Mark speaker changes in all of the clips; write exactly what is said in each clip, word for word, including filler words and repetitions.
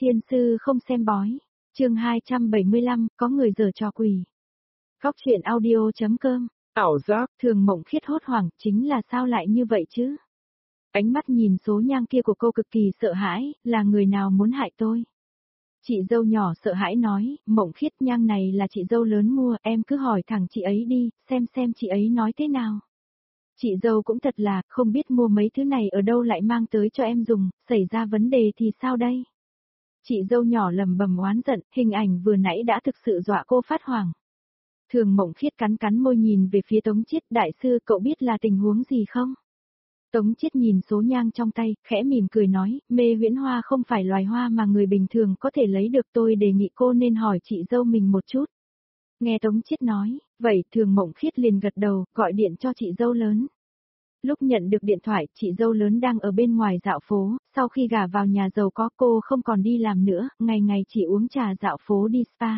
Speaker 1: Tiên sư không xem bói. Chương hai trăm bảy mươi lăm, có người giở trò quỷ. Góc truyện audio.com.
Speaker 2: Ảo giác,
Speaker 1: Thường Mộng Khiết hốt hoảng, chính là sao lại như vậy chứ? Ánh mắt nhìn số nhang kia của cô cực kỳ sợ hãi, là người nào muốn hại tôi? Chị dâu nhỏ sợ hãi nói, Mộng Khiết, nhang này là chị dâu lớn mua, em cứ hỏi thẳng chị ấy đi, xem xem chị ấy nói thế nào. Chị dâu cũng thật là, không biết mua mấy thứ này ở đâu lại mang tới cho em dùng, xảy ra vấn đề thì sao đây? Chị dâu nhỏ lầm bầm oán giận, hình ảnh vừa nãy đã thực sự dọa cô phát hoảng. Thường Mộng Khiết cắn cắn môi nhìn về phía Tống Chiết, đại sư cậu biết là tình huống gì không? Tống Chiết nhìn số nhang trong tay, khẽ mỉm cười nói, mê huyễn hoa không phải loài hoa mà người bình thường có thể lấy được, tôi đề nghị cô nên hỏi chị dâu mình một chút. Nghe Tống Chiết nói, vậy Thường Mộng Khiết liền gật đầu, gọi điện cho chị dâu lớn. Lúc nhận được điện thoại, chị dâu lớn đang ở bên ngoài dạo phố, sau khi gả vào nhà giàu có cô không còn đi làm nữa, ngày ngày chỉ uống trà dạo phố đi spa.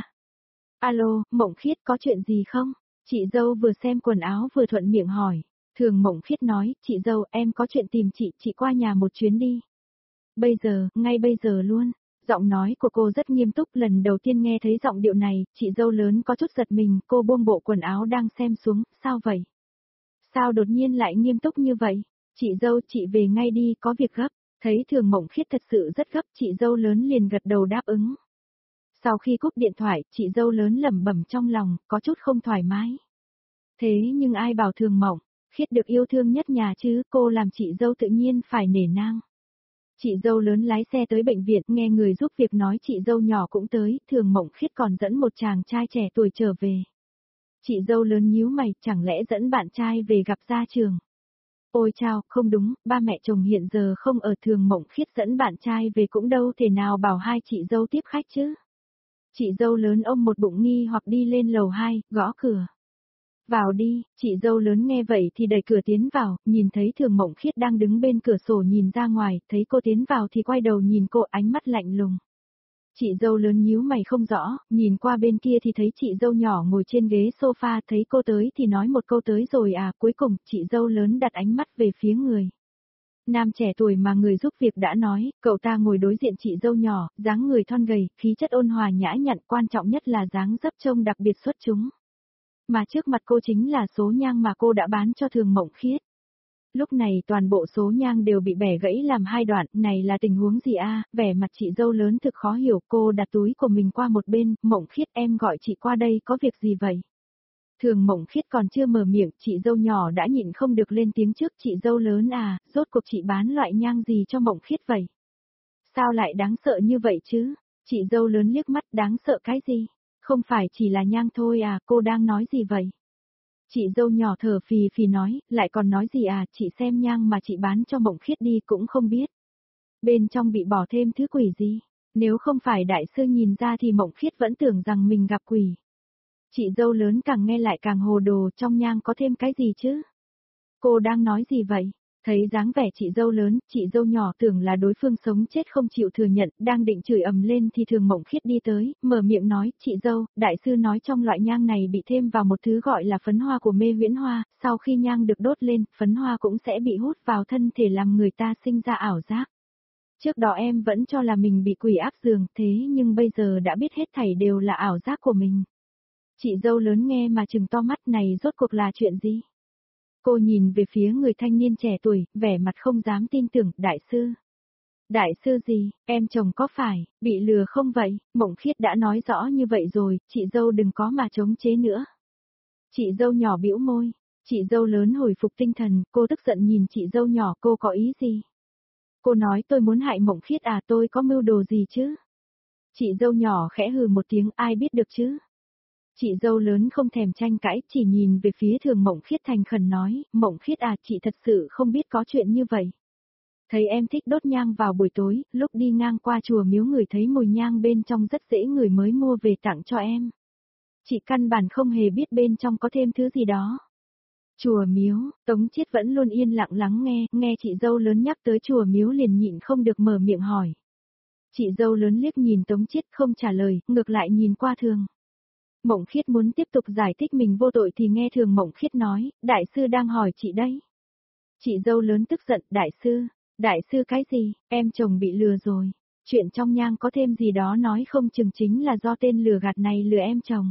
Speaker 1: Alo, Mộng Khiết có chuyện gì không? Chị dâu vừa xem quần áo vừa thuận miệng hỏi. Thường Mộng Khiết nói, chị dâu em có chuyện tìm chị, chị qua nhà một chuyến đi. Bây giờ, ngay bây giờ luôn. Giọng nói của cô rất nghiêm túc, lần đầu tiên nghe thấy giọng điệu này, chị dâu lớn có chút giật mình, cô buông bộ quần áo đang xem xuống, sao vậy? Sao đột nhiên lại nghiêm túc như vậy? Chị dâu, chị về ngay đi, có việc gấp. Thấy Thường Mộng Khiết thật sự rất gấp, chị dâu lớn liền gật đầu đáp ứng. Sau khi cúp điện thoại, chị dâu lớn lẩm bẩm trong lòng, có chút không thoải mái. Thế nhưng ai bảo Thường Mộng Khiết được yêu thương nhất nhà chứ, cô làm chị dâu tự nhiên phải nể nang. Chị dâu lớn lái xe tới bệnh viện, nghe người giúp việc nói chị dâu nhỏ cũng tới, Thường Mộng Khiết còn dẫn một chàng trai trẻ tuổi trở về. Chị dâu lớn nhíu mày, chẳng lẽ dẫn bạn trai về gặp gia trường. Ôi chao, không đúng, ba mẹ chồng hiện giờ không ở, Thường Mộng Khiết dẫn bạn trai về cũng đâu thể nào bảo hai chị dâu tiếp khách chứ. Chị dâu lớn ôm một bụng nghi hoặc đi lên lầu hai, gõ cửa. Vào đi, chị dâu lớn nghe vậy thì đẩy cửa tiến vào, nhìn thấy Thường Mộng Khiết đang đứng bên cửa sổ nhìn ra ngoài, thấy cô tiến vào thì quay đầu nhìn cô, ánh mắt lạnh lùng. Chị dâu lớn nhíu mày không rõ, nhìn qua bên kia thì thấy chị dâu nhỏ ngồi trên ghế sofa, thấy cô tới thì nói một câu tới rồi à, cuối cùng chị dâu lớn đặt ánh mắt về phía người. Nam trẻ tuổi mà người giúp việc đã nói, cậu ta ngồi đối diện chị dâu nhỏ, dáng người thon gầy, khí chất ôn hòa nhã nhặn, quan trọng nhất là dáng dấp trông đặc biệt xuất chúng. Mà trước mặt cô chính là số nhang mà cô đã bán cho Thường Mộng Khiết. Lúc này toàn bộ số nhang đều bị bẻ gãy làm hai đoạn, này là tình huống gì a? Vẻ mặt chị dâu lớn thực khó hiểu, cô đặt túi của mình qua một bên, Mộng Khiết em gọi chị qua đây có việc gì vậy? Thường Mộng Khiết còn chưa mở miệng, chị dâu nhỏ đã nhịn không được lên tiếng trước, chị dâu lớn à, rốt cuộc chị bán loại nhang gì cho Mộng Khiết vậy? Sao lại đáng sợ như vậy chứ? Chị dâu lớn liếc mắt, đáng sợ cái gì? Không phải chỉ là nhang thôi à, cô đang nói gì vậy? Chị dâu nhỏ thở phì phì nói, lại còn nói gì à, chị xem nhang mà chị bán cho Mộng Khiết đi cũng không biết. Bên trong bị bỏ thêm thứ quỷ gì? Nếu không phải đại sư nhìn ra thì Mộng Khiết vẫn tưởng rằng mình gặp quỷ. Chị dâu lớn càng nghe lại càng hồ đồ, trong nhang có thêm cái gì chứ? Cô đang nói gì vậy? Thấy dáng vẻ chị dâu lớn, chị dâu nhỏ tưởng là đối phương sống chết không chịu thừa nhận, đang định chửi ầm lên thì Thường Mộng Khiết đi tới, mở miệng nói, chị dâu, đại sư nói trong loại nhang này bị thêm vào một thứ gọi là phấn hoa của mê huyễn hoa, sau khi nhang được đốt lên, phấn hoa cũng sẽ bị hút vào thân thể làm người ta sinh ra ảo giác. Trước đó em vẫn cho là mình bị quỷ áp giường, thế nhưng bây giờ đã biết hết thảy đều là ảo giác của mình. Chị dâu lớn nghe mà trừng to mắt, này rốt cuộc là chuyện gì? Cô nhìn về phía người thanh niên trẻ tuổi, vẻ mặt không dám tin tưởng, đại sư. Đại sư gì, em chồng có phải, bị lừa không vậy? Mộng Khiết đã nói rõ như vậy rồi, chị dâu đừng có mà chống chế nữa. Chị dâu nhỏ bĩu môi, chị dâu lớn hồi phục tinh thần, cô tức giận nhìn chị dâu nhỏ, cô có ý gì? Cô nói tôi muốn hại Mộng Khiết à, tôi có mưu đồ gì chứ? Chị dâu nhỏ khẽ hừ một tiếng, ai biết được chứ? Chị dâu lớn không thèm tranh cãi, chỉ nhìn về phía Thường Mộng Khiết thành khẩn nói, Mộng Khiết à, chị thật sự không biết có chuyện như vậy. Thấy em thích đốt nhang vào buổi tối, lúc đi ngang qua chùa miếu người thấy mùi nhang bên trong rất dễ người mới mua về tặng cho em. Chị căn bản không hề biết bên trong có thêm thứ gì đó. Chùa miếu, Tống Chiết vẫn luôn yên lặng lắng nghe, nghe chị dâu lớn nhắc tới chùa miếu liền nhịn không được mở miệng hỏi. Chị dâu lớn liếc nhìn Tống Chiết không trả lời, ngược lại nhìn qua Thường. Mộng Khiết muốn tiếp tục giải thích mình vô tội thì nghe Thường Mộng Khiết nói, đại sư đang hỏi chị đấy. Chị dâu lớn tức giận, đại sư, đại sư cái gì, em chồng bị lừa rồi. Chuyện trong nhang có thêm gì đó nói không chừng chính là do tên lừa gạt này lừa em chồng.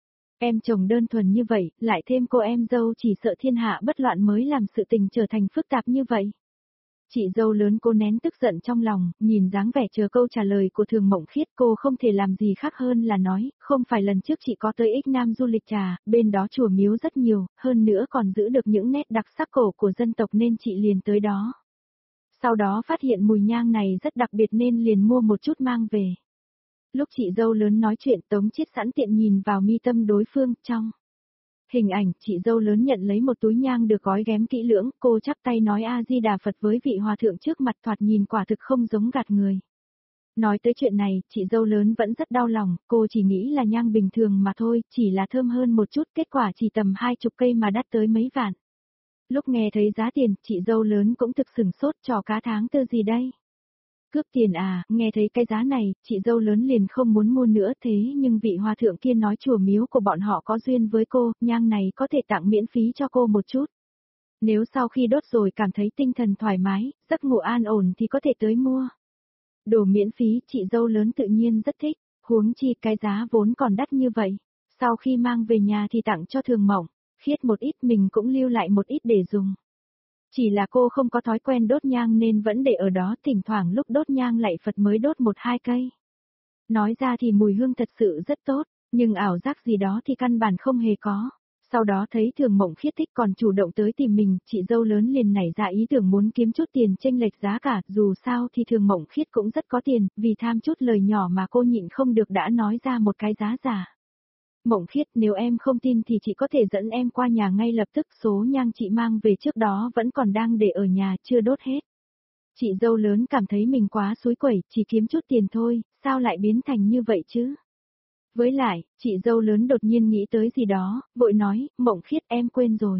Speaker 1: Em chồng đơn thuần như vậy, lại thêm cô em dâu chỉ sợ thiên hạ bất loạn mới làm sự tình trở thành phức tạp như vậy. Chị dâu lớn cô nén tức giận trong lòng, nhìn dáng vẻ chờ câu trả lời của Thường Mộng Khiết, cô không thể làm gì khác hơn là nói, không phải lần trước chị có tới Ích Nam du lịch trà, bên đó chùa miếu rất nhiều, hơn nữa còn giữ được những nét đặc sắc cổ của dân tộc nên chị liền tới đó. Sau đó phát hiện mùi nhang này rất đặc biệt nên liền mua một chút mang về. Lúc chị dâu lớn nói chuyện, Tống Chiết sẵn tiện nhìn vào mi tâm đối phương, trong hình ảnh, chị dâu lớn nhận lấy một túi nhang được gói ghém kỹ lưỡng, cô chắp tay nói A-di-đà Phật với vị hòa thượng trước mặt, thoạt nhìn quả thực không giống gạt người. Nói tới chuyện này, chị dâu lớn vẫn rất đau lòng, cô chỉ nghĩ là nhang bình thường mà thôi, chỉ là thơm hơn một chút, kết quả chỉ tầm hai chục cây mà đắt tới mấy vạn. Lúc nghe thấy giá tiền, chị dâu lớn cũng thực sửng sốt, trò cá tháng tư gì đây? Cướp tiền à, nghe thấy cái giá này, chị dâu lớn liền không muốn mua nữa, thế nhưng vị hòa thượng kia nói chùa miếu của bọn họ có duyên với cô, nhang này có thể tặng miễn phí cho cô một chút. Nếu sau khi đốt rồi cảm thấy tinh thần thoải mái, giấc ngủ an ổn thì có thể tới mua. Đồ miễn phí, chị dâu lớn tự nhiên rất thích, huống chi cái giá vốn còn đắt như vậy. Sau khi mang về nhà thì tặng cho Thường Mộng Khiết một ít, mình cũng lưu lại một ít để dùng. Chỉ là cô không có thói quen đốt nhang nên vẫn để ở đó, thỉnh thoảng lúc đốt nhang lạy Phật mới đốt một hai cây. Nói ra thì mùi hương thật sự rất tốt, nhưng ảo giác gì đó thì căn bản không hề có. Sau đó thấy Thường Mộng Khiết thích còn chủ động tới tìm mình, chị dâu lớn liền nảy ra ý tưởng muốn kiếm chút tiền chênh lệch giá cả, dù sao thì Thường Mộng Khiết cũng rất có tiền, vì tham chút lời nhỏ mà cô nhịn không được đã nói ra một cái giá giả. Mộng Khiết, nếu em không tin thì chị có thể dẫn em qua nhà ngay lập tức, số nhang chị mang về trước đó vẫn còn đang để ở nhà chưa đốt hết. Chị dâu lớn cảm thấy mình quá xúi quẩy, chỉ kiếm chút tiền thôi, sao lại biến thành như vậy chứ? Với lại, chị dâu lớn đột nhiên nghĩ tới gì đó, vội nói, Mộng Khiết em quên rồi.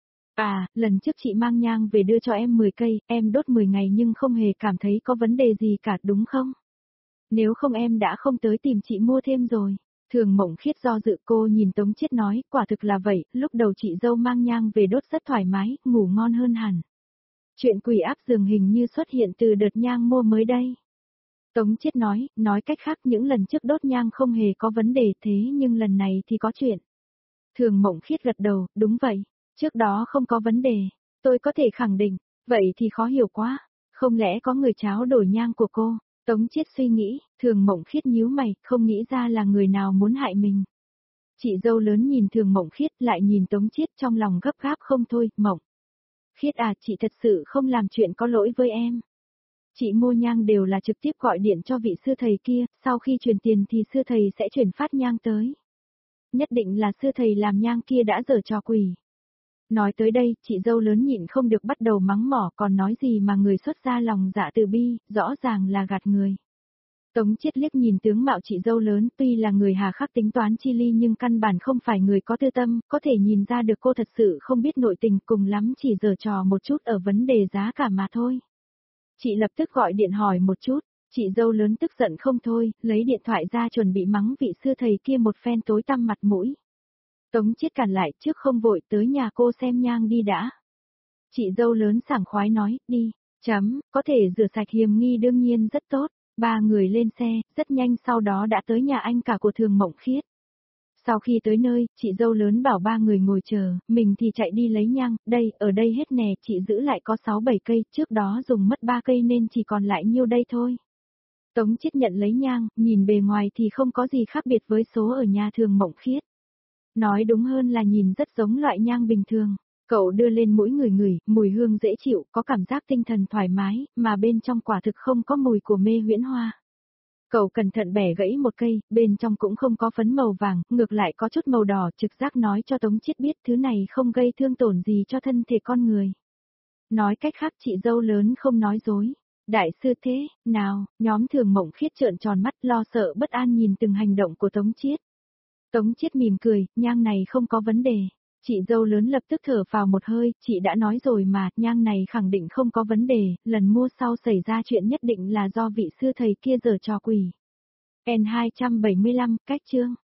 Speaker 1: À, lần trước chị mang nhang về đưa cho em mười cây, em đốt mười ngày nhưng không hề cảm thấy có vấn đề gì cả đúng không? Nếu không em đã không tới tìm chị mua thêm rồi. Thường Mộng Khiết do dự, cô nhìn Tống Chiết nói, quả thực là vậy, lúc đầu chị dâu mang nhang về đốt rất thoải mái, ngủ ngon hơn hẳn. Chuyện quỷ áp giường hình như xuất hiện từ đợt nhang mua mới đây. Tống Chiết nói, nói cách khác những lần trước đốt nhang không hề có vấn đề thế nhưng lần này thì có chuyện. Thường Mộng Khiết gật đầu, đúng vậy, trước đó không có vấn đề, tôi có thể khẳng định, vậy thì khó hiểu quá, không lẽ có người tráo đổi nhang của cô? Tống Chiết suy nghĩ, Thường Mộng Khiết nhíu mày, không nghĩ ra là người nào muốn hại mình. Chị dâu lớn nhìn Thường Mộng Khiết lại nhìn Tống Chiết trong lòng gấp gáp không thôi, Mộng Khiết à, chị thật sự không làm chuyện có lỗi với em. Chị mua nhang đều là trực tiếp gọi điện cho vị sư thầy kia, sau khi chuyển tiền thì sư thầy sẽ chuyển phát nhang tới. Nhất định là sư thầy làm nhang kia đã giở trò quỷ. Nói tới đây, chị dâu lớn nhịn không được bắt đầu mắng mỏ, còn nói gì mà người xuất ra lòng dạ từ bi, rõ ràng là gạt người. Tống Chiết liếc nhìn tướng mạo chị dâu lớn, tuy là người hà khắc tính toán chi ly nhưng căn bản không phải người có tư tâm, có thể nhìn ra được cô thật sự không biết nội tình, cùng lắm chỉ giở trò một chút ở vấn đề giá cả mà thôi. Chị lập tức gọi điện hỏi một chút, chị dâu lớn tức giận không thôi, lấy điện thoại ra chuẩn bị mắng vị sư thầy kia một phen tối tăm mặt mũi. Tống Chiết cản lại, trước không vội, tới nhà cô xem nhang đi đã. Chị dâu lớn sảng khoái nói, đi, chấm, có thể rửa sạch hiềm nghi đương nhiên rất tốt. Ba người lên xe, rất nhanh sau đó đã tới nhà anh cả của Thường Mộng Khiết. Sau khi tới nơi, chị dâu lớn bảo ba người ngồi chờ, mình thì chạy đi lấy nhang, đây, ở đây hết nè, chị giữ lại có sáu bảy cây, trước đó dùng mất ba cây nên chỉ còn lại nhiêu đây thôi. Tống Chiết nhận lấy nhang, nhìn bề ngoài thì không có gì khác biệt với số ở nhà Thường Mộng Khiết. Nói đúng hơn là nhìn rất giống loại nhang bình thường. Cậu đưa lên mũi người ngửi, mùi hương dễ chịu, có cảm giác tinh thần thoải mái, mà bên trong quả thực không có mùi của mê huyễn hoa. Cậu cẩn thận bẻ gãy một cây, bên trong cũng không có phấn màu vàng, ngược lại có chút màu đỏ, trực giác nói cho Tống Chiết biết thứ này không gây thương tổn gì cho thân thể con người. Nói cách khác chị dâu lớn không nói dối. Đại sư thế, nào, nhóm Thường Mộng Khiết trợn tròn mắt lo sợ bất an nhìn từng hành động của Tống Chiết. Tống Chiết mỉm cười, nhang này không có vấn đề. Chị dâu lớn lập tức thở vào một hơi, chị đã nói rồi mà, nhang này khẳng định không có vấn đề, lần mua sau xảy ra chuyện nhất định là do vị sư thầy kia giở trò quỷ. N hai trăm bảy mươi lăm, cách chương.